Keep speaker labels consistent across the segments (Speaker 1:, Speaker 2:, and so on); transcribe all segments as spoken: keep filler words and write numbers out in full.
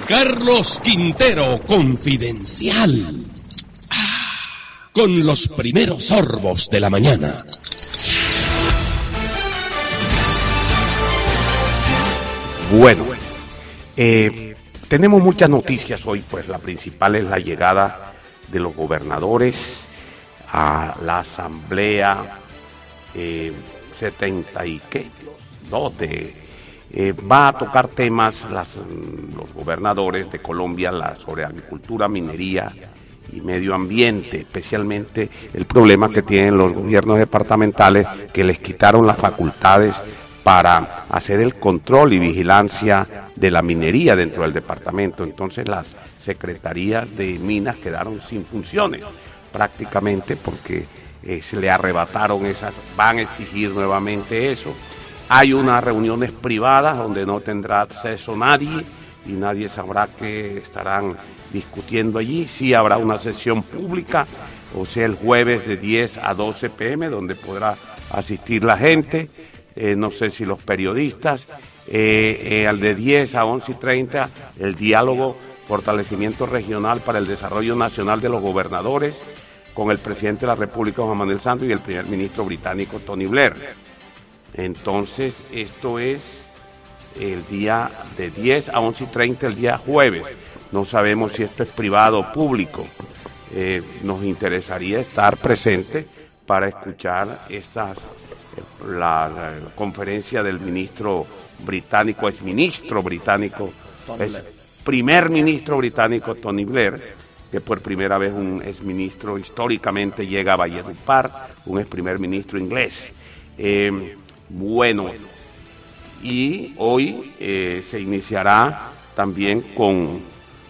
Speaker 1: Carlos Quintero Confidencial. Ah, con los primeros sorbos de la mañana.
Speaker 2: Bueno, eh, tenemos muchas noticias hoy, pues la principal es la llegada de los gobernadores a la asamblea eh, setenta y dos de eh, va a tocar temas las, los gobernadores de Colombia la, sobre agricultura, minería y medio ambiente, especialmente el problema que tienen los gobiernos departamentales que les quitaron las facultades para hacer el control y vigilancia de la minería dentro del departamento. Entonces las secretarías de minas quedaron sin funciones prácticamente porque eh, se le arrebataron esas, van a exigir nuevamente eso. Hay unas reuniones privadas donde no tendrá acceso nadie y nadie sabrá qué estarán discutiendo allí. Sí habrá una sesión pública, o sea el jueves de diez a doce pe eme donde podrá asistir la gente. Eh, no sé si los periodistas, eh, eh, al de diez a once y treinta, el diálogo fortalecimiento regional para el desarrollo nacional de los gobernadores, con el presidente de la República, Juan Manuel Santos, y el primer ministro británico, Tony Blair. Entonces, esto es el día de diez a once y treinta, el día jueves. No sabemos si esto es privado o público. Eh, nos interesaría estar presente para escuchar estas... La, la, la conferencia del ministro británico, es ministro británico, es primer ministro británico Tony Blair, que por primera vez un exministro históricamente llega a Valledupar, un ex primer ministro inglés. Eh, bueno, y hoy eh, se iniciará también con,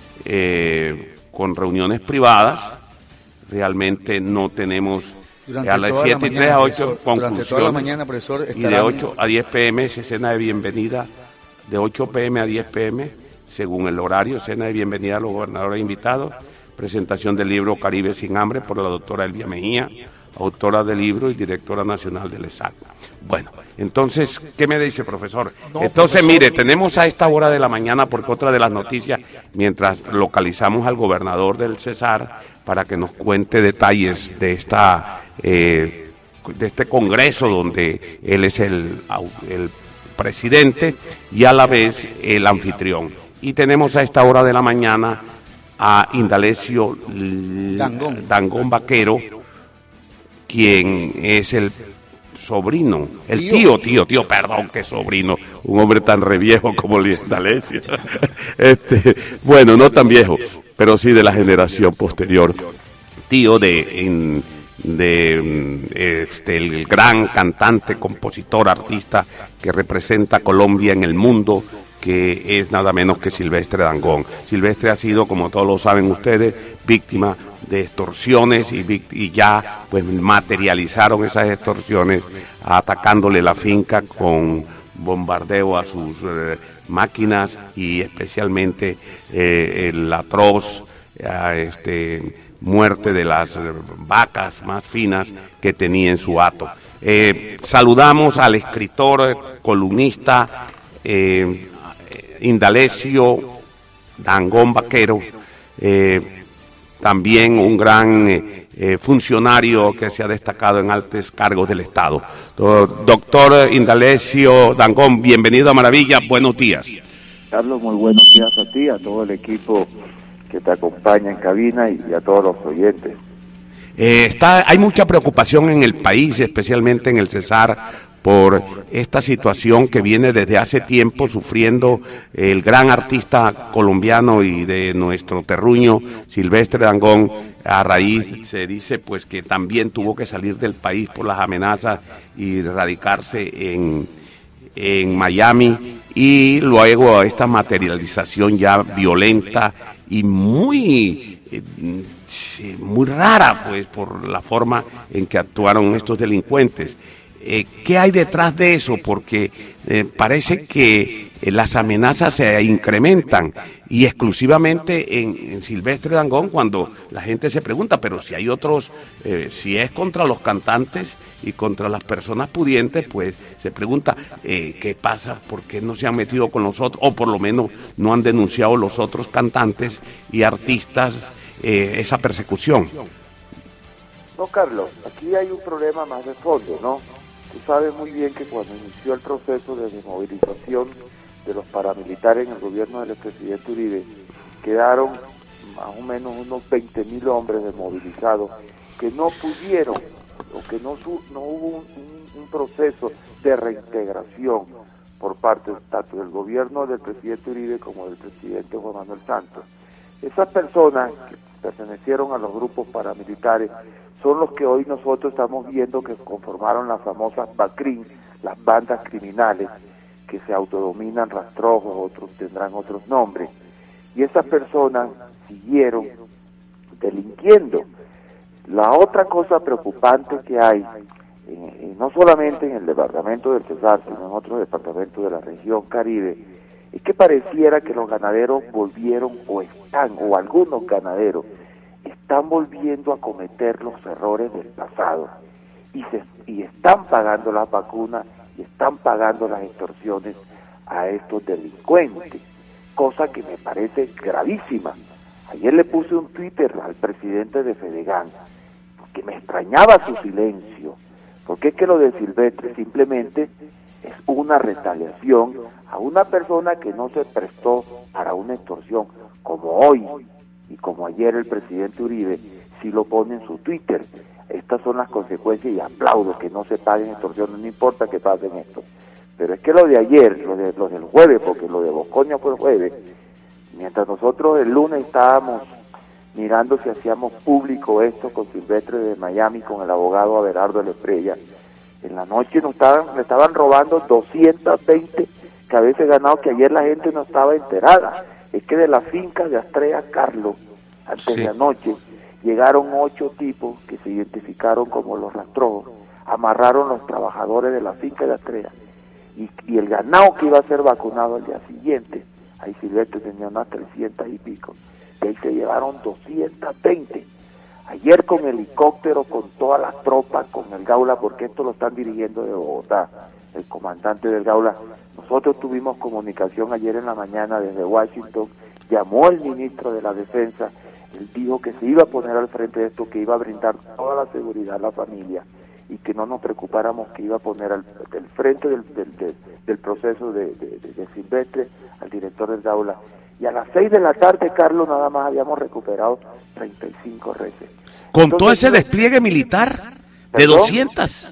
Speaker 2: eh, con reuniones privadas. Realmente no tenemos...
Speaker 3: Durante
Speaker 2: a las siete y tres a ocho,
Speaker 3: durante toda la mañana, profesor,
Speaker 2: y de ocho a diez pe eme, cena de bienvenida, de ocho pe eme a diez pe eme, según el horario, cena de bienvenida a los gobernadores invitados, presentación del libro Caribe sin hambre por la doctora Elvia Mejía, autora del libro y directora nacional del E S A C. Bueno, entonces, ¿qué me dice, profesor?
Speaker 3: No,
Speaker 2: entonces,
Speaker 3: profesor,
Speaker 2: mire, tenemos a esta hora de la mañana, porque otra de las noticias, mientras localizamos al gobernador del Cesar, para que nos cuente detalles de esta eh, de este congreso donde él es el, el presidente y a la vez el anfitrión. Y tenemos a esta hora de la mañana a Indalecio
Speaker 3: Dangond,
Speaker 2: Dangond Vaquero, quien es el sobrino, el tío, tío, tío, perdón, que sobrino, un hombre tan reviejo como Indalecio. Este, bueno, no tan viejo, pero sí de la generación posterior, tío de, en, de este, el gran cantante, compositor, artista que representa a Colombia en el mundo, que es nada menos que Silvestre Dangond. Silvestre ha sido, como todos lo saben ustedes, víctima de extorsiones y, y ya pues materializaron esas extorsiones atacándole la finca con bombardeo a sus eh, máquinas y especialmente eh, el atroz eh, este, muerte de las eh, vacas más finas que tenía en su hato. Eh, saludamos al escritor, columnista eh, Indalecio Dangond Vaquero, eh, también un gran eh, eh, funcionario que se ha destacado en altos cargos del Estado. Doctor Indalecio Dangond, bienvenido a Maravilla, buenos días.
Speaker 4: Carlos, muy buenos días a ti, a todo el equipo que te acompaña en cabina y a todos los oyentes.
Speaker 2: Eh, está, hay mucha preocupación en el país, especialmente en el Cesar, por esta situación que viene desde hace tiempo sufriendo el gran artista colombiano y de nuestro terruño, Silvestre Dangond. A raíz, se dice pues que también tuvo que salir del país por las amenazas y radicarse en, en Miami, y luego esta materialización ya violenta y muy... Eh, muy rara pues por la forma en que actuaron estos delincuentes. Eh, ¿Qué hay detrás de eso? Porque eh, parece que eh, las amenazas se incrementan y exclusivamente en, en Silvestre Dangond, cuando la gente se pregunta, pero si hay otros, eh, si es contra los cantantes y contra las personas pudientes, pues se pregunta eh, qué pasa, por qué no se han metido con los otros, o por lo menos no han denunciado los otros cantantes y artistas eh, esa persecución.
Speaker 4: No, Carlos, aquí hay un problema más de fondo, ¿no? Tú sabes muy bien que cuando inició el proceso de desmovilización de los paramilitares en el gobierno del expresidente Uribe, quedaron más o menos unos veinte mil hombres desmovilizados que no pudieron, o que no, su, no hubo un, un, un proceso de reintegración por parte tanto del gobierno del presidente Uribe como del presidente Juan Manuel Santos. Esas personas que pertenecieron a los grupos paramilitares son los que hoy nosotros estamos viendo que conformaron las famosas BACRIM, las bandas criminales que se autodominan rastrojos, otros tendrán otros nombres. Y esas personas siguieron delinquiendo. La otra cosa preocupante que hay, eh, eh, no solamente en el departamento del Cesar, sino en otros departamentos de la región Caribe, es que pareciera que los ganaderos volvieron o están, o algunos ganaderos, están volviendo a cometer los errores del pasado y, se, y están pagando las vacunas y están pagando las extorsiones a estos delincuentes, cosa que me parece gravísima. Ayer le puse un Twitter al presidente de Fedegan, porque me extrañaba su silencio, porque es que lo de Silvestre simplemente es una retaliación a una persona que no se prestó para una extorsión, como hoy y como ayer el presidente Uribe sí lo pone en su Twitter. Estas son las consecuencias y aplaudo que no se paguen extorsiones, no importa que pasen esto. Pero es que lo de ayer, lo, de, lo del jueves, porque lo de Bosconia fue el jueves, mientras nosotros el lunes estábamos mirando si hacíamos público esto con Silvestre de Miami, con el abogado Abelardo Leprella, en la noche nos estaban, me estaban robando doscientas veinte cabezas ganados que ayer la gente no estaba enterada. Es que de la finca de Astrea Carlos, antes sí. de anoche, llegaron ocho tipos que se identificaron como los rastrojos, amarraron los trabajadores de la finca de Astrea, y, y el ganado que iba a ser vacunado al día siguiente, ahí Silvestre tenía unas trescientas y pico, y ahí se llevaron doscientas veinte. Ayer con helicóptero, con toda la tropa, con el Gaula, porque esto lo están dirigiendo de Bogotá, el comandante del Gaula. Nosotros tuvimos comunicación ayer en la mañana desde Washington, llamó el ministro de la Defensa, él dijo que se iba a poner al frente de esto, que iba a brindar toda la seguridad a la familia y que no nos preocupáramos, que iba a poner al, al frente del, del, del, del proceso de, de, de, de Silvestre al director del Gaula. Y a las seis de la tarde, Carlos, nada más habíamos recuperado treinta y cinco reses.
Speaker 2: ¿Con Entonces, todo ese despliegue militar de ¿perdón? doscientas?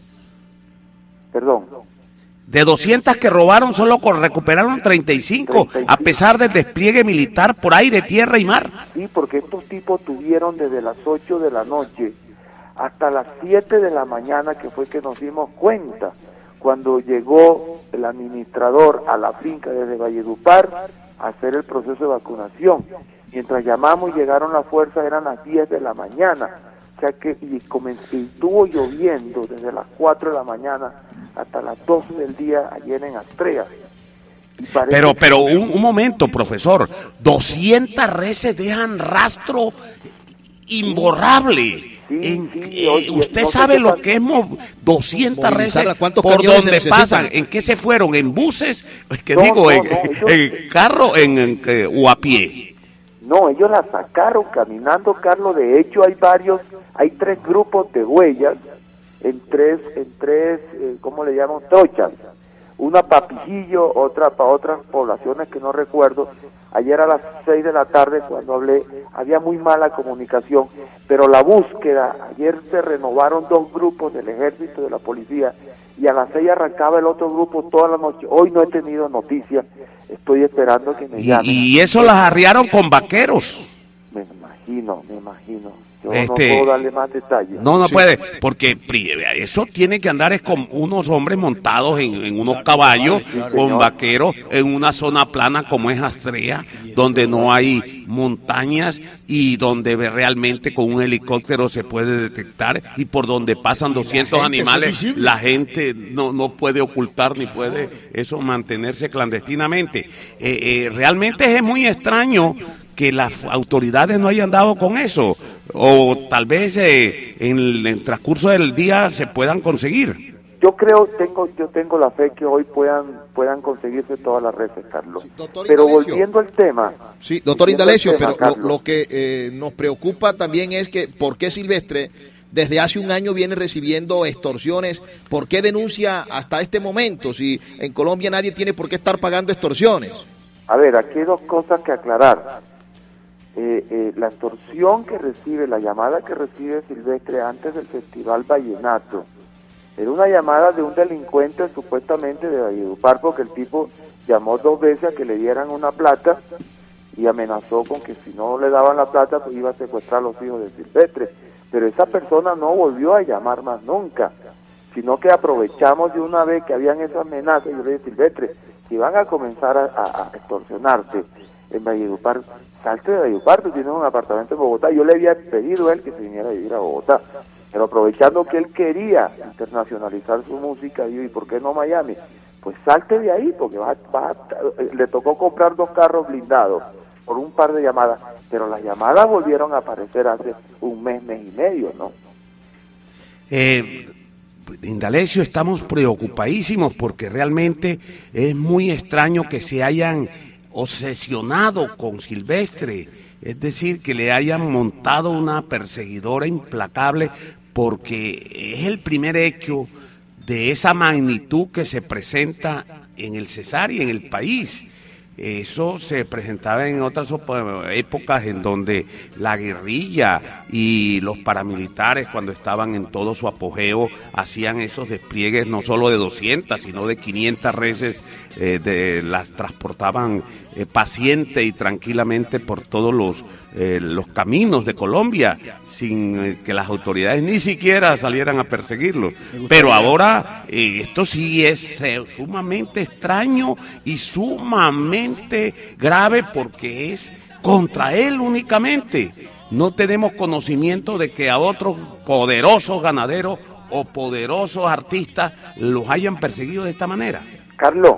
Speaker 4: Perdón.
Speaker 2: De doscientas que robaron, solo recuperaron treinta y cinco, treinta y cinco, a pesar del despliegue militar por aire, tierra y mar.
Speaker 4: Sí, porque estos tipos tuvieron desde las ocho de la noche hasta las siete de la mañana, que fue que nos dimos cuenta, cuando llegó el administrador a la finca desde Valledupar a hacer el proceso de vacunación. Mientras llamamos y llegaron las fuerzas eran las diez de la mañana, o sea que y, comenzó, y estuvo lloviendo desde las cuatro de la mañana hasta las doce del día ayer en Astrea.
Speaker 2: Pero, pero un, un momento, profesor, doscientas reses dejan rastro imborrable. Sí, en, sí, eh, oye, usted no sabe lo que es doscientas reses, por dónde pasan, en qué se fueron, en buses, es que no, digo, no, en, no, ellos, en carro en, en, en, o a pie.
Speaker 4: No, ellos la sacaron caminando, Carlos. De hecho hay varios, hay tres grupos de huellas en tres, en tres, eh, ¿cómo le llaman? Trochas. Una para Pijillo, otra para otras poblaciones que no recuerdo. Ayer a las seis de la tarde cuando hablé, había muy mala comunicación, pero la búsqueda, ayer se renovaron dos grupos del ejército y de la policía, y a las seis arrancaba el otro grupo toda la noche. Hoy no he tenido noticias, estoy esperando que me llamen.
Speaker 2: Y, y eso las arriaron con vaqueros.
Speaker 4: Me imagino. imagino, me imagino. Yo
Speaker 2: Este,
Speaker 4: no puedo darle más detalles.
Speaker 2: No, no
Speaker 3: Sí.
Speaker 2: puede, porque pri- eso tiene que andar es con unos hombres montados en, en unos caballos,
Speaker 3: claro,
Speaker 2: con
Speaker 4: señor.
Speaker 2: vaqueros, en una zona plana como es Astrea, donde no hay montañas y donde ve- realmente con un helicóptero se puede detectar y por donde pasan doscientos
Speaker 3: gente, eso es
Speaker 2: animales,
Speaker 3: visible.
Speaker 2: la gente no, no puede ocultar ni puede eso mantenerse clandestinamente. Eh, eh, realmente es muy extraño que las autoridades no hayan dado con eso, o tal vez eh, en el, en el transcurso del día se puedan conseguir.
Speaker 4: Yo creo, tengo, yo tengo la fe que hoy puedan, puedan conseguirse todas las redes, Carlos.
Speaker 5: Sí, doctor
Speaker 4: Pero
Speaker 5: Indalecio.
Speaker 4: volviendo al tema.
Speaker 5: Sí, doctor
Speaker 4: volviendo al
Speaker 5: Indalecio,
Speaker 4: tema,
Speaker 5: pero lo,
Speaker 4: Carlos.
Speaker 5: lo que eh, nos preocupa también es que por qué Silvestre desde hace un año viene recibiendo extorsiones, por qué denuncia hasta este momento, si en Colombia nadie tiene por qué estar pagando extorsiones.
Speaker 4: A ver, aquí hay dos cosas que aclarar. Eh, eh, la extorsión que recibe, la llamada que recibe Silvestre antes del Festival Vallenato, era una llamada de un delincuente supuestamente de Valledupar, porque el tipo llamó dos veces a que le dieran una plata y amenazó con que si no le daban la plata pues iba a secuestrar a los hijos de Silvestre. Pero esa persona no volvió a llamar más nunca, sino que aprovechamos de una vez que habían esas amenazas. Yo le dije, Silvestre, si van a comenzar a, a, a extorsionarte en Valledupar, salte de Valledupar, tú tienes un apartamento en Bogotá. Yo le había pedido a él que se viniera a vivir a Bogotá, pero aprovechando que él quería internacionalizar su música, digo, ¿y por qué no Miami? Pues salte de ahí, porque va, va, le tocó comprar dos carros blindados por un par de llamadas, pero las llamadas volvieron a aparecer hace un mes, mes y medio, ¿no?
Speaker 2: Eh, Indalecio, estamos preocupadísimos porque realmente es muy extraño que se hayan obsesionado con Silvestre, es decir, que le hayan montado una perseguidora implacable, porque es el primer hecho de esa magnitud que se presenta en el Cesar y en el país. Eso se presentaba en otras épocas en donde la guerrilla y los paramilitares, cuando estaban en todo su apogeo, hacían esos despliegues no solo de doscientas, sino de quinientas reses, eh, de, las transportaban eh, paciente y tranquilamente por todos los, eh, los caminos de Colombia, sin eh, que las autoridades ni siquiera salieran a perseguirlos. Pero ahora eh, esto sí es eh, sumamente extraño y sumamente grave porque es contra él únicamente. No tenemos conocimiento de que a otros poderosos ganaderos o poderosos artistas los hayan perseguido de esta manera.
Speaker 4: Carlos,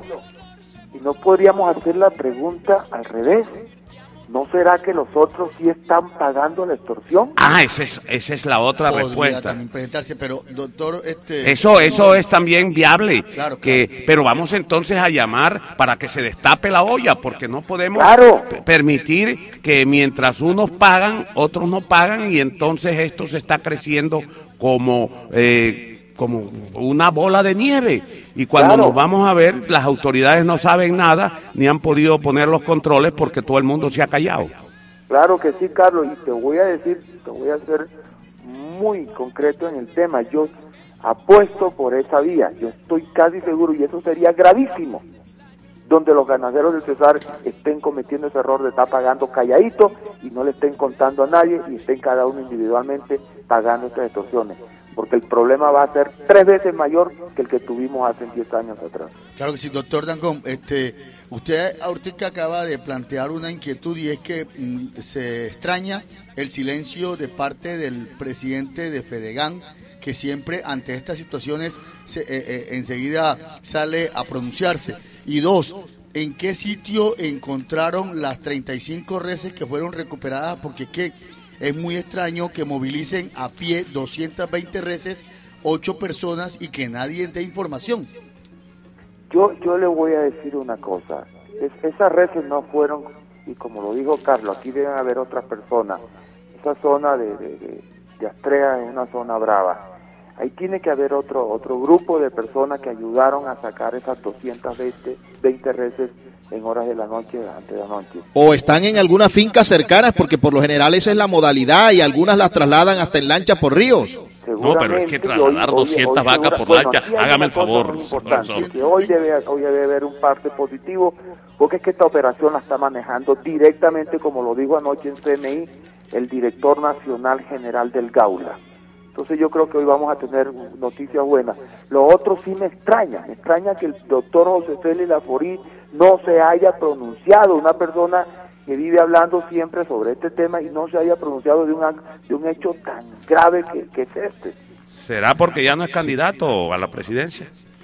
Speaker 4: ¿y no podríamos hacer la pregunta al revés? ¿No será que los otros sí están pagando la extorsión?
Speaker 2: Ah, esa es, esa es la otra
Speaker 3: Podría
Speaker 2: respuesta.
Speaker 3: también presentarse, pero doctor, este,
Speaker 2: Eso, eso es también viable.
Speaker 3: Claro,
Speaker 2: que, pero vamos entonces a llamar para que se destape la olla, porque no podemos
Speaker 4: Claro.
Speaker 2: p- permitir que mientras unos pagan, otros no pagan, y entonces esto se está creciendo como eh, como una bola de nieve. Y cuando
Speaker 4: Claro.
Speaker 2: nos vamos a ver, las autoridades no saben nada, ni han podido poner los controles porque todo el mundo se ha callado.
Speaker 4: Claro que sí, Carlos, y te voy a decir, te voy a ser muy concreto en el tema. Yo apuesto por esa vía, yo estoy casi seguro, y eso sería gravísimo, donde los ganaderos del Cesar estén cometiendo ese error de estar pagando calladito y no le estén contando a nadie y estén cada uno individualmente pagando estas extorsiones, porque el problema va a ser tres veces mayor que el que tuvimos hace diez años atrás.
Speaker 3: claro que sí, doctor Dangond, este, usted ahorita acaba de plantear una inquietud y es que mm, se extraña el silencio de parte del presidente de Fedegan, que siempre ante estas situaciones se, eh, eh, enseguida sale a pronunciarse. Y dos, ¿en qué sitio encontraron las treinta y cinco reses que fueron recuperadas? Porque ¿qué? Es muy extraño que movilicen a pie doscientas veinte reses, ocho personas y que nadie dé información.
Speaker 4: Yo yo le voy a decir una cosa, es, esas reses no fueron, y como lo dijo Carlos, aquí deben haber otras personas, esa zona de, de, de, de Astrea es una zona brava, ahí tiene que haber otro otro grupo de personas que ayudaron a sacar esas doscientas veinte reses en horas de la noche, antes de la noche.
Speaker 5: O están en algunas fincas cercanas, porque por lo general esa es la modalidad y algunas las trasladan hasta en lancha por ríos.
Speaker 2: No, pero es que
Speaker 4: Seguramente,
Speaker 2: trasladar
Speaker 4: hoy- hoy-
Speaker 2: doscientas
Speaker 4: hoy
Speaker 2: vacas
Speaker 4: segura-
Speaker 2: por
Speaker 4: bueno,
Speaker 2: lancha,
Speaker 4: aquí hay
Speaker 2: hágame
Speaker 4: una
Speaker 2: el
Speaker 4: cosa
Speaker 2: favor,
Speaker 4: muy importante,
Speaker 2: profesor.
Speaker 4: que hoy debe, hoy debe haber un parte positivo, porque es que esta operación la está manejando directamente, como lo dijo anoche en C N I, el director nacional general del Gaula. Entonces yo creo que hoy vamos a tener noticias buenas. Lo otro sí me extraña, me extraña que el doctor José Félix Laforí no se haya pronunciado, una persona que vive hablando siempre sobre este tema y no se haya pronunciado de un, de un hecho tan grave que, que es este.
Speaker 2: ¿Será porque ya no es candidato a la presidencia?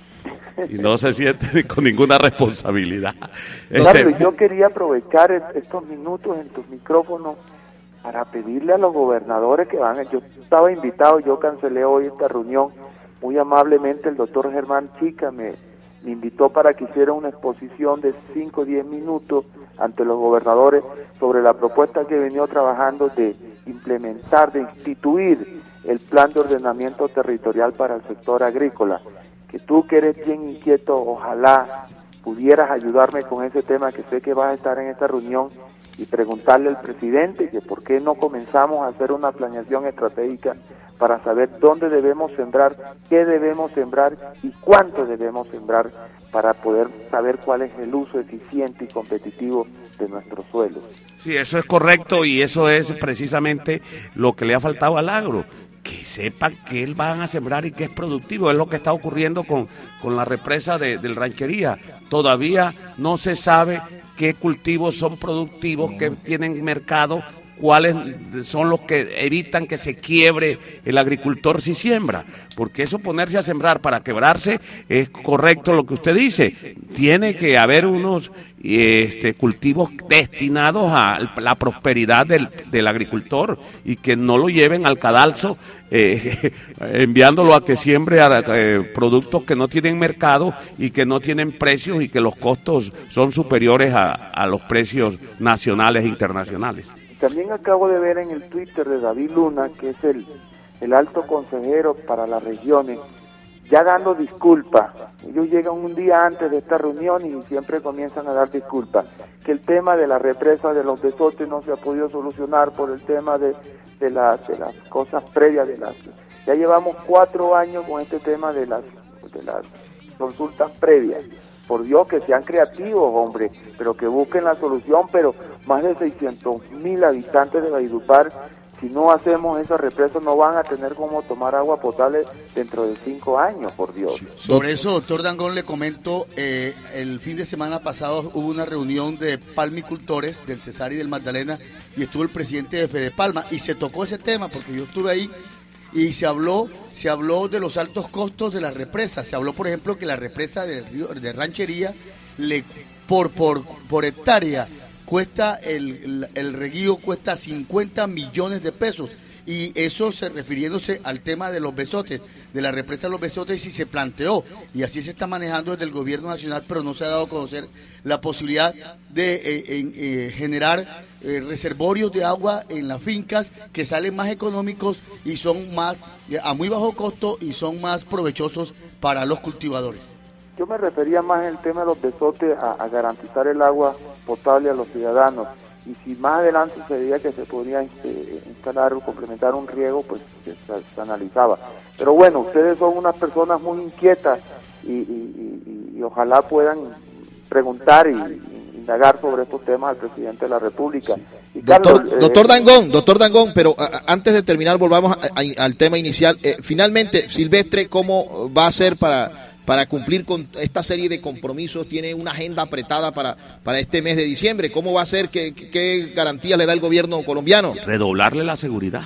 Speaker 2: Y no se siente con ninguna responsabilidad.
Speaker 4: Claro,
Speaker 2: Este...
Speaker 4: yo quería aprovechar estos minutos en tus micrófonos para pedirle a los gobernadores que van. Yo estaba invitado, yo cancelé hoy esta reunión. Muy amablemente el doctor Germán Chica me, me invitó para que hiciera una exposición de cinco o diez minutos ante los gobernadores sobre la propuesta que he venido trabajando de implementar, de instituir el plan de ordenamiento territorial para el sector agrícola. Que tú que eres bien inquieto, ojalá pudieras ayudarme con ese tema, que sé que vas a estar en esta reunión, y preguntarle al presidente que por qué no comenzamos a hacer una planeación estratégica para saber dónde debemos sembrar, qué debemos sembrar y cuánto debemos sembrar para poder saber cuál es el uso eficiente y competitivo de nuestros suelos.
Speaker 2: Sí, eso es correcto y eso es precisamente lo que le ha faltado al agro. Que sepan qué van a sembrar y qué es productivo. Es lo que está ocurriendo con, con la represa de, del Ranchería. Todavía no se sabe qué cultivos son productivos, qué tienen mercado, cuáles son los que evitan que se quiebre el agricultor si siembra, porque eso ponerse a sembrar para quebrarse es correcto lo que usted dice. Tiene que haber unos este, cultivos destinados a la prosperidad del, del agricultor y que no lo lleven al cadalso eh, enviándolo a que siembre a, eh, productos que no tienen mercado y que no tienen precios y que los costos son superiores a, a los precios nacionales e internacionales.
Speaker 4: También acabo de ver en el Twitter de David Luna, que es el, el alto consejero para las regiones, ya dando disculpas. Ellos llegan un día antes de esta reunión y siempre comienzan a dar disculpas. Que el tema de la represa de los Besotes no se ha podido solucionar por el tema de, de, las, de las cosas previas. de las Ya llevamos cuatro años con este tema de las, de las consultas previas. Por Dios, que sean creativos, hombre, pero que busquen la solución, pero más de seiscientos mil habitantes de Valledupar, si no hacemos esa represa, no van a tener cómo tomar agua potable dentro de cinco años, por Dios.
Speaker 3: Sobre eso, doctor Dangond, le comento, eh, el fin de semana pasado hubo una reunión de palmicultores del Cesar y del Magdalena, y estuvo el presidente de Fedepalma, y se tocó ese tema, porque yo estuve ahí, y se habló se habló de los altos costos de la represa. Se habló, por ejemplo, que la represa del río de Ranchería le por por por hectárea cuesta el, el, el reguío cuesta cincuenta millones de pesos, y eso se refiriéndose al tema de los Besotes, de la represa de los Besotes, y se planteó, y así se está manejando desde el gobierno nacional, pero no se ha dado a conocer la posibilidad de eh, en, eh, generar eh, reservorios de agua en las fincas que salen más económicos y son más a muy bajo costo y son más provechosos para los cultivadores.
Speaker 4: Yo me refería más en el tema de los Besotes a, a garantizar el agua potable a los ciudadanos. Y si más adelante se veía que se podría este, instalar o complementar un riego, pues se, se analizaba. Pero bueno, ustedes son unas personas muy inquietas y, y, y, y ojalá puedan preguntar y, y indagar sobre estos temas al presidente de la República. Sí. Y
Speaker 5: doctor,
Speaker 4: Carlos,
Speaker 5: doctor
Speaker 4: eh,
Speaker 5: Dangond, doctor Dangond, pero a, a, antes de terminar volvamos a, a, al tema inicial. Eh, finalmente, Silvestre, ¿cómo va a ser para... para cumplir con esta serie de compromisos? Tiene una agenda apretada para, para este mes de diciembre. ¿Cómo va a ser? ¿Qué, qué garantía le da el gobierno colombiano?
Speaker 2: Redoblarle la seguridad.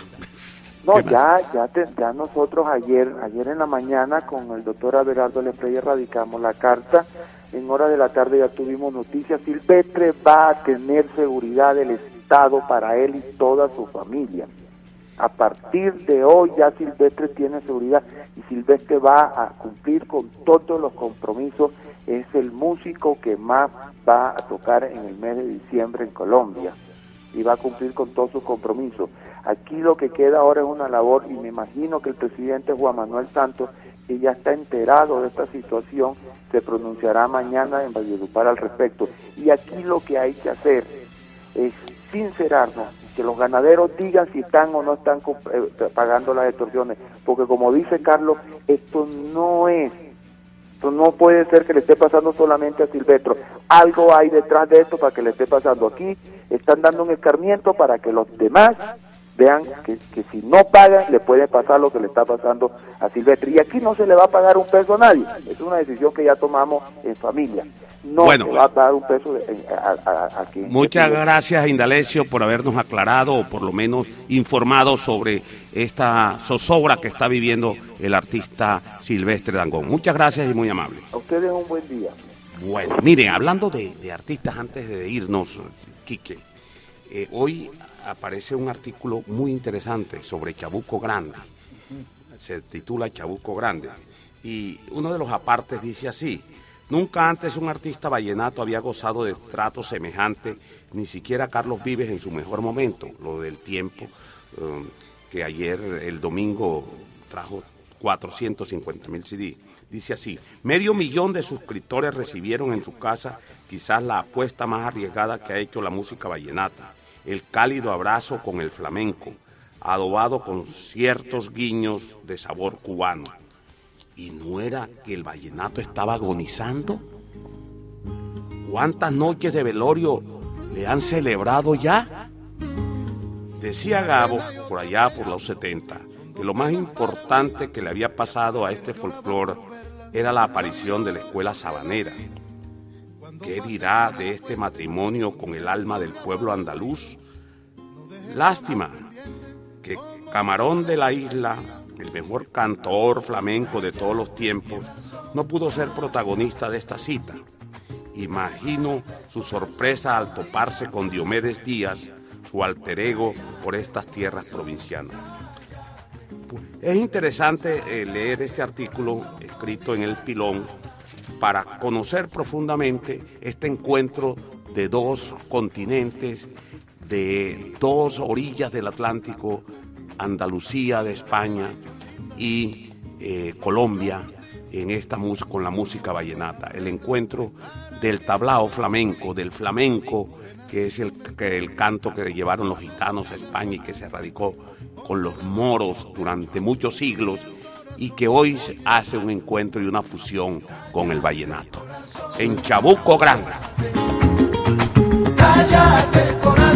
Speaker 4: No, ya ya, te, ya nosotros ayer ayer en la mañana con el doctor Abelardo Lefrey radicamos la carta. En hora de la tarde ya tuvimos noticias. Silvestre va a tener seguridad del Estado para él y toda su familia. A partir de hoy ya Silvestre tiene seguridad y Silvestre va a cumplir con todos los compromisos. Es el músico que más va a tocar en el mes de diciembre en Colombia y va a cumplir con todos sus compromisos. Aquí lo que queda ahora es una labor, y me imagino que el presidente Juan Manuel Santos, que ya está enterado de esta situación, se pronunciará mañana en Valledupar al respecto. Y aquí lo que hay que hacer es sincerarnos, que los ganaderos digan si están o no están eh, pagando las extorsiones, porque como dice Carlos, esto no es, esto no puede ser que le esté pasando solamente a Silvestre, algo hay detrás de esto para que le esté pasando. Aquí están dando un escarmiento para que los demás vean que, que si no pagan le puede pasar lo que le está pasando a Silvestre. Y aquí no se le va a pagar un peso a nadie, es una decisión que ya tomamos en familia. No
Speaker 2: bueno,
Speaker 4: se va a pagar un peso de, a, a, a, a quien...
Speaker 2: Muchas gracias, Indalecio, por habernos aclarado o por lo menos informado sobre esta zozobra que está viviendo el artista Silvestre Dangond. Muchas gracias y muy amable.
Speaker 4: A ustedes un buen día.
Speaker 2: Bueno, miren, hablando de, de artistas, antes de irnos, Quique, eh, hoy aparece un artículo muy interesante sobre Chabuco Grande. Se titula Chabuco Grande. Y uno de los apartes dice así: nunca antes un artista vallenato había gozado de trato semejante, ni siquiera Carlos Vives en su mejor momento. Lo del tiempo, um, que ayer, el domingo, trajo cuatrocientos cincuenta mil C D. Dice así: medio millón de suscriptores recibieron en su casa quizás la apuesta más arriesgada que ha hecho la música vallenata, el cálido abrazo con el flamenco, adobado con ciertos guiños de sabor cubano. ¿Y no era que el vallenato estaba agonizando? ¿Cuántas noches de velorio le han celebrado ya? Decía Gabo, por allá por los setenta, que lo más importante que le había pasado a este folclore era la aparición de la escuela sabanera. ¿Qué dirá de este matrimonio con el alma del pueblo andaluz? Lástima que Camarón de la Isla, el mejor cantor flamenco de todos los tiempos, no pudo ser protagonista de esta cita. Imagino su sorpresa al toparse con Diomedes Díaz, su alter ego por estas tierras provincianas. Es interesante eh, leer este artículo escrito en El Pilón para conocer profundamente este encuentro de dos continentes, de dos orillas del Atlántico, Andalucía de España y eh, Colombia, en esta música, con la música vallenata, el encuentro del tablao flamenco, del flamenco, que es el, que el canto que llevaron los gitanos a España y que se radicó con los moros durante muchos siglos y que hoy hace un encuentro y una fusión con el vallenato. En Chabuco Grande.
Speaker 6: Cállate, corazón.